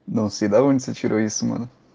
Não sei da onde você tirou isso, mano.